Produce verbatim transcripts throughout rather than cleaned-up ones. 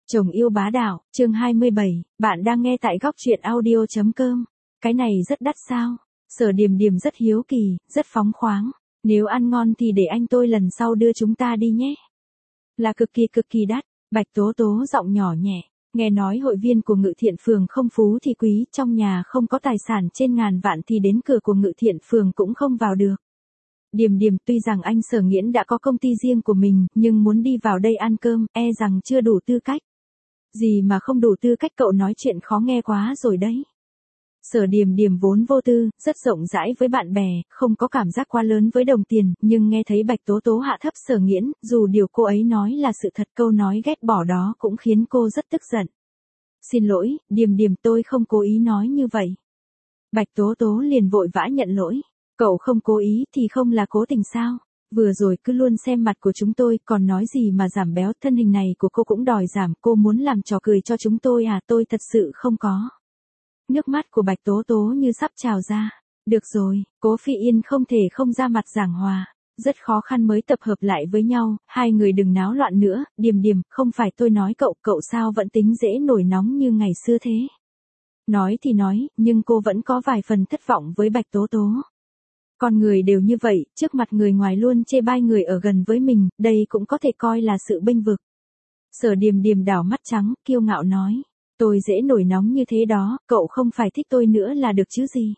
Chồng yêu bá đạo, chương hai mươi bảy, bạn đang nghe tại góc truyện audio chấm com. Cái này rất đắt sao? Sở Điềm Điềm rất hiếu kỳ, rất phóng khoáng. Nếu ăn ngon thì để anh tôi lần sau đưa chúng ta đi nhé. Là cực kỳ cực kỳ đắt, Bạch Tố Tố giọng nhỏ nhẹ. Nghe nói hội viên của Ngự Thiện Phường không phú thì quý, trong nhà không có tài sản trên ngàn vạn thì đến cửa của Ngự Thiện Phường cũng không vào được. Điềm Điềm, tuy rằng anh Sở Nghiễn đã có công ty riêng của mình, nhưng muốn đi vào đây ăn cơm, e rằng chưa đủ tư cách. Gì mà không đủ tư cách, cậu nói chuyện khó nghe quá rồi đấy. Sở Điềm Điềm vốn vô tư, rất rộng rãi với bạn bè, không có cảm giác quá lớn với đồng tiền, nhưng nghe thấy Bạch Tố Tố hạ thấp Sở Nghiễn, dù điều cô ấy nói là sự thật, câu nói ghét bỏ đó cũng khiến cô rất tức giận. Xin lỗi, Điềm Điềm, tôi không cố ý nói như vậy. Bạch Tố Tố liền vội vã nhận lỗi. Cậu không cố ý thì không là cố tình sao? Vừa rồi cứ luôn xem mặt của chúng tôi, còn nói gì mà giảm béo, thân hình này của cô cũng đòi giảm, cô muốn làm trò cười cho chúng tôi à? Tôi thật sự không có. Nước mắt của Bạch Tố Tố như sắp trào ra. Được rồi, Cố Phi Yên không thể không ra mặt giảng hòa. Rất khó khăn mới tập hợp lại với nhau, hai người đừng náo loạn nữa. Điềm Điềm, không phải tôi nói cậu, cậu sao vẫn tính dễ nổi nóng như ngày xưa thế? Nói thì nói, nhưng cô vẫn có vài phần thất vọng với Bạch Tố Tố. Con người đều như vậy, trước mặt người ngoài luôn chê bai người ở gần với mình, đây cũng có thể coi là sự bênh vực. Sở Điềm Điềm đảo mắt trắng, kiêu ngạo nói, tôi dễ nổi nóng như thế đó, cậu không phải thích tôi nữa là được chứ gì.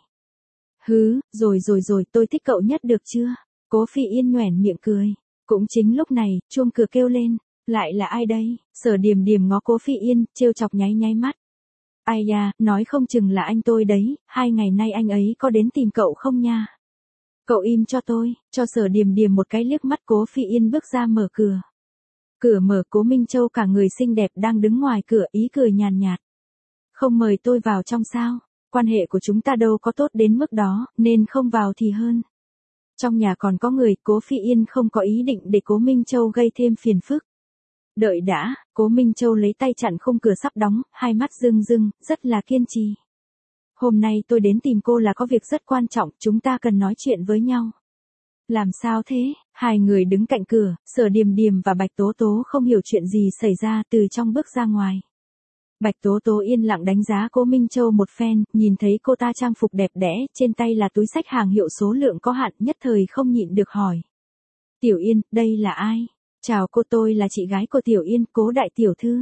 Hứ, rồi rồi rồi, tôi thích cậu nhất được chưa? Cố Phi Yên nhoẻn miệng cười. Cũng chính lúc này, chuông cửa kêu lên, lại là ai đây? Sở Điềm Điềm ngó Cố Phi Yên, trêu chọc nháy nháy mắt. Ai da, nói không chừng là anh tôi đấy, hai ngày nay anh ấy có đến tìm cậu không nha? Cậu im cho tôi, cho Sở Điềm Điềm một cái liếc mắt. Cố Phi Yên bước ra mở cửa. Cửa mở, Cố Minh Châu cả người xinh đẹp đang đứng ngoài cửa, ý cười nhàn nhạt. Không mời tôi vào trong sao? Quan hệ của chúng ta đâu có tốt đến mức đó, nên không vào thì hơn. Trong nhà còn có người, Cố Phi Yên không có ý định để Cố Minh Châu gây thêm phiền phức. Đợi đã, Cố Minh Châu lấy tay chặn khung cửa sắp đóng, hai mắt rưng rưng, rất là kiên trì. Hôm nay tôi đến tìm cô là có việc rất quan trọng, chúng ta cần nói chuyện với nhau. Làm sao thế? Hai người đứng cạnh cửa, Sở Điềm Điềm và Bạch Tố Tố không hiểu chuyện gì xảy ra, từ trong bước ra ngoài. Bạch Tố Tố yên lặng đánh giá Cố Minh Châu một phen, nhìn thấy cô ta trang phục đẹp đẽ, trên tay là túi xách hàng hiệu số lượng có hạn, nhất thời không nhịn được hỏi. Tiểu Yên, đây là ai? Chào cô, tôi là chị gái của Tiểu Yên, Cố đại tiểu thư.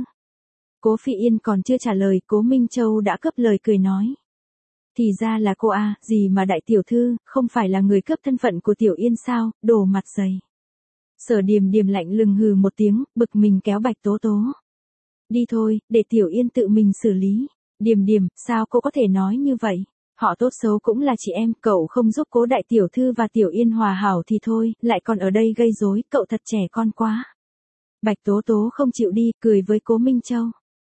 Cố Phi Yên còn chưa trả lời, Cố Minh Châu đã cướp lời cười nói. Thì ra là cô à, gì mà đại tiểu thư, không phải là người cướp thân phận của Tiểu Yên sao, đồ mặt dày. Sở Điềm Điềm lạnh lùng hừ một tiếng, bực mình kéo Bạch Tố Tố. Đi thôi, để Tiểu Yên tự mình xử lý. Điềm Điềm, sao cô có thể nói như vậy? Họ tốt xấu cũng là chị em, cậu không giúp Cố đại tiểu thư và Tiểu Yên hòa hảo thì thôi, lại còn ở đây gây rối, cậu thật trẻ con quá. Bạch Tố Tố không chịu đi, cười với Cố Minh Châu.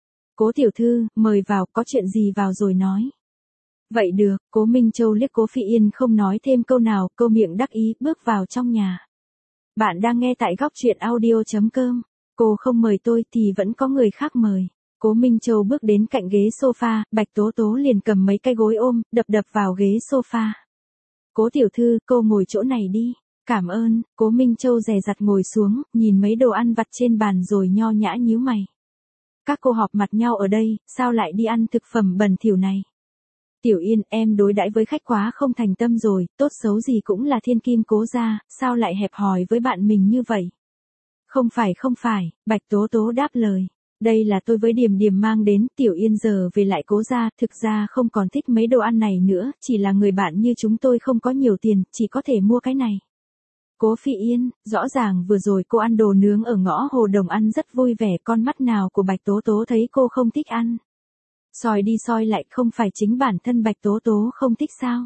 Cố tiểu thư, mời vào, có chuyện gì vào rồi nói. Vậy được, Cố Minh Châu liếc Cố Phi Yên không nói thêm câu nào, câu miệng đắc ý, bước vào trong nhà. Bạn đang nghe tại góc truyện audio chấm com. Cô không mời tôi thì vẫn có người khác mời. Cố Minh Châu bước đến cạnh ghế sofa, Bạch Tố Tố liền cầm mấy cái gối ôm, đập đập vào ghế sofa. Cố tiểu thư, cô ngồi chỗ này đi. Cảm ơn. Cố Minh Châu dè dặt ngồi xuống, nhìn mấy đồ ăn vặt trên bàn rồi nho nhã nhíu mày. Các cô họp mặt nhau ở đây, sao lại đi ăn thực phẩm bẩn thỉu này? Tiểu Yên, em đối đãi với khách quá không thành tâm rồi, tốt xấu gì cũng là thiên kim Cố gia, sao lại hẹp hòi với bạn mình như vậy? Không phải không phải, Bạch Tố Tố đáp lời. Đây là tôi với Điềm Điềm mang đến, Tiểu Yên giờ về lại Cố gia, thực ra không còn thích mấy đồ ăn này nữa, chỉ là người bạn như chúng tôi không có nhiều tiền, chỉ có thể mua cái này. Cố Phi Yên, rõ ràng vừa rồi cô ăn đồ nướng ở ngõ Hồ Đồng ăn rất vui vẻ, con mắt nào của Bạch Tố Tố thấy cô không thích ăn. Soi đi soi lại, không phải chính bản thân Bạch Tố Tố không thích sao?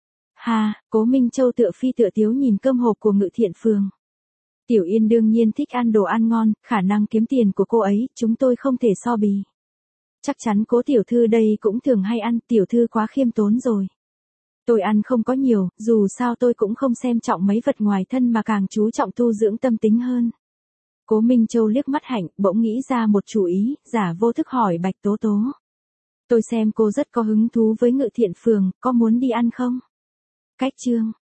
Ha, Cố Minh Châu tựa phi tựa tiếu nhìn cơm hộp của Ngự Thiện Phường. Tiểu Yên đương nhiên thích ăn đồ ăn ngon, khả năng kiếm tiền của cô ấy, chúng tôi không thể so bì. Chắc chắn Cố tiểu thư đây cũng thường hay ăn, tiểu thư quá khiêm tốn rồi. Tôi ăn không có nhiều, dù sao tôi cũng không xem trọng mấy vật ngoài thân mà càng chú trọng tu dưỡng tâm tính hơn. Cố Minh Châu liếc mắt hạnh, bỗng nghĩ ra một chủ ý, giả vô thức hỏi Bạch Tố Tố. Tôi xem cô rất có hứng thú với Ngự Thiện Phường, có muốn đi ăn không? Cách chương.